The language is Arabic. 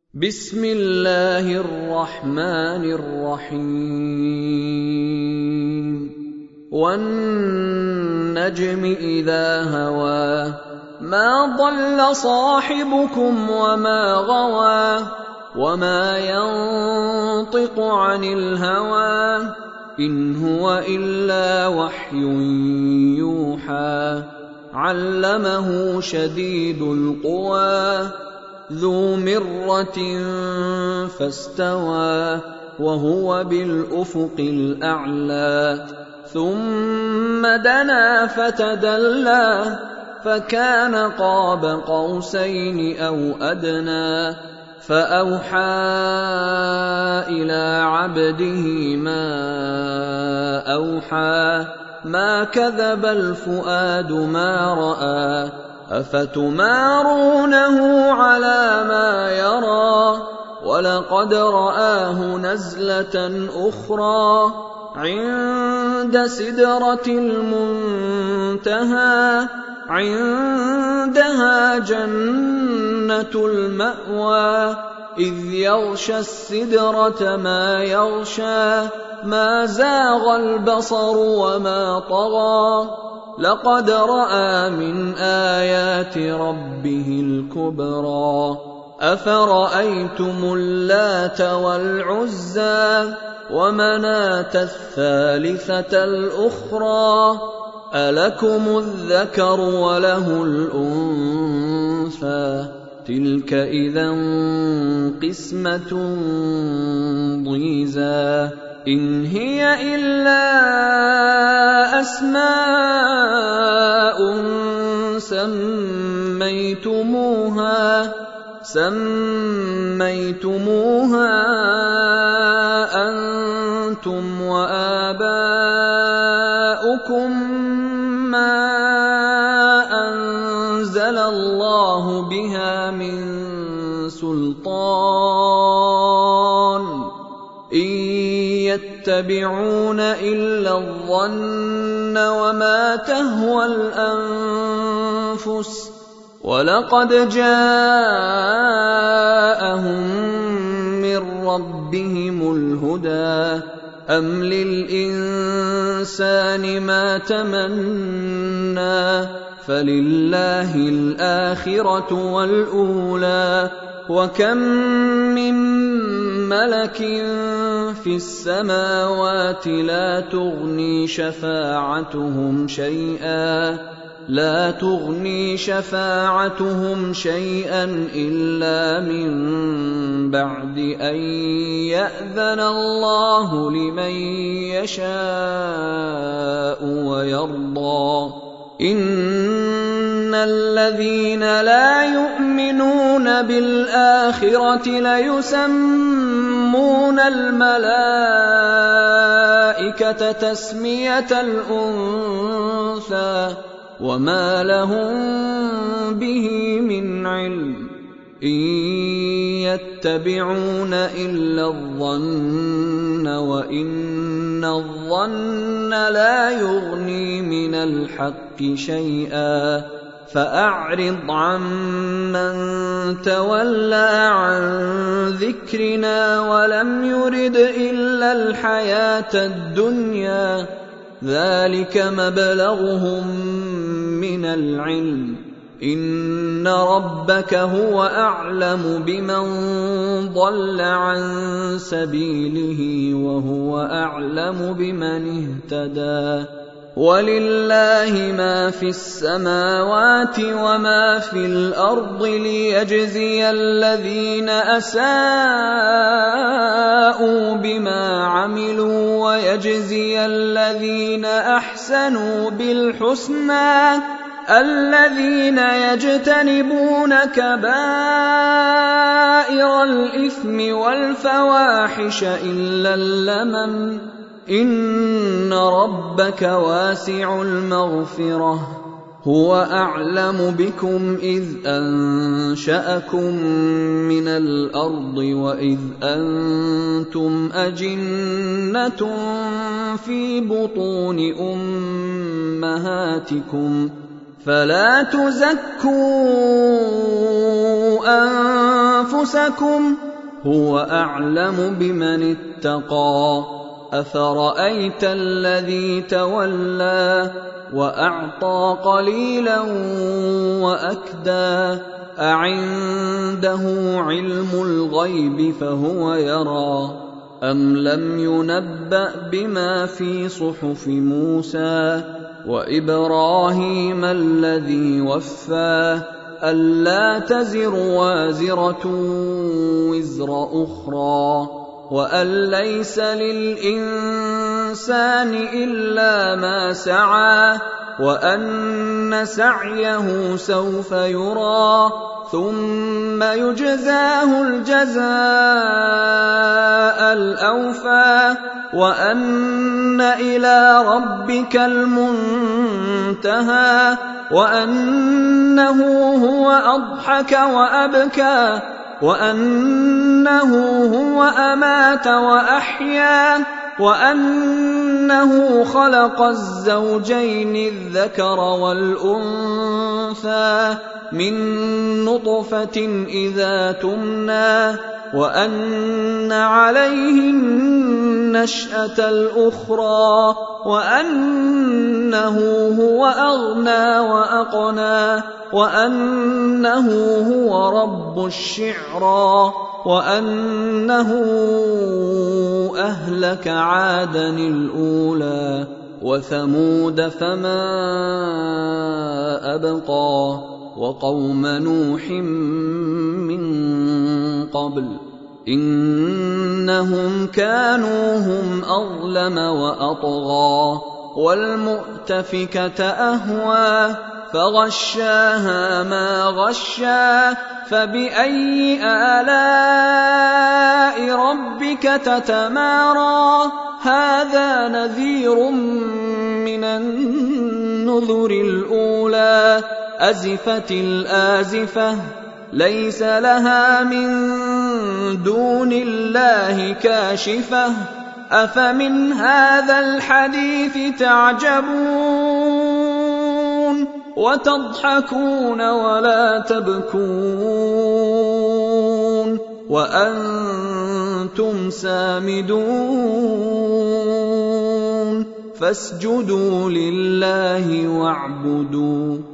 بسم الله الرحمن الرحيم والنجم إذا هوى ما ضل صاحبكم وما غوى وما ينطق عن الهوى إن هو إلا وحي يوحى علمه شديد القوى ذو مرة فاستوى وهو بالأفق الأعلى ثم دنا فتدلى فكان قاب قوسين أو أدنى فأوحى إلى عبده ما أوحى ما كذب الفؤاد ما رأى أفتمارونه على ما يرى ولقد رآه نزلة أخرى عند سدرة المنتهى عندها جنة المأوى إذ يغشى السدرة ما يغشى ما زاغ البصر وما طغى لقد رأى من آيات ربه الكبرى أفرأيتم اللات والعزى ومناة الثالثة الأخرى ألكم الذكر وله الأنثى تلك إذا قسمة ضيزى إن هي إلا أسماء سميتموها أنتم وآباؤكم ما أنزل الله بها من سلطان إن يتبعون إلا الظن وما تهوى الأنفس ولقد جاءهم من ربهم الهدى أم للإنسان ما تمنى فلله الآخرة والأولى وكم من ملك في السماوات لا تغني شفاعتهم شيئا إلا من بعد أن يأذن الله لمن يشاء ويرضى إن الذين لا يؤمنون بالآخرة ليسمون الملائكة تسمية الأنثى وما لهم به من علم إن يتبعون إلا الظن وإن الظن لا يغني من الحق شيئا فأعرض عمن تولى عن ذكرنا ولم يرد إلا الحياة الدنيا ذلك مبلغهم من العلم إن ربك هو أعلم بمن ضل عن سبيله وهو أعلم بمن اهتدى ولله ما في السماوات وما في الأرض ليجزي الذين أساءوا بما عملوا ويجزي الذين أحسنوا بالحسنى الذين يجتنبون كبائر الإثم والفواحش إلا اللمم إن ربك واسع المغفرة هو أعلم بكم إذ أنشأكم من الأرض وإذ أنتم أجنة في بطون أمهاتكم فلا تزكوا أنفسكم هو أعلم بمن اتقى أفرأيت الذي تولى وأعطى قليلا وأكدى أعنده علم الغيب فهو يرى أم لم ينبأ بما في صحف موسى وإبراهيم الذي وفى ألا تزر وازرة وزر أخرى وأن ليس للإنسان إلا ما سعى وأن سعيه سوف يرى ثم يجزاه الجزاء الأوفى وأن إلى ربك المنتهى وأنه هو أضحك وأبكى وأنه هو أمات وأحيا وأنه خلق الزوجين الذكر والأنثى من نطفة إذا تمنى وأن عليه النشأة الأخرى وأنه هو أغنى وأقنى وأنه هو رب الشعرى وأنه أهلك عادا الأولى وثمود فما أبقى وقوم نوح من قبل إنهم كانوا هم أظلم وأطغى والمؤتفكة أهوى فغشاها ما غشا فبأي آلاء ربك تتمارى هذا نذير من النذر الأولى أزفت الآزفة ليس لها من دون الله كاشفة أفمن هذا الحديث تعجبون وتضحكون ولا تبكون وأنتم سامدون فاسجدوا لله واعبدوا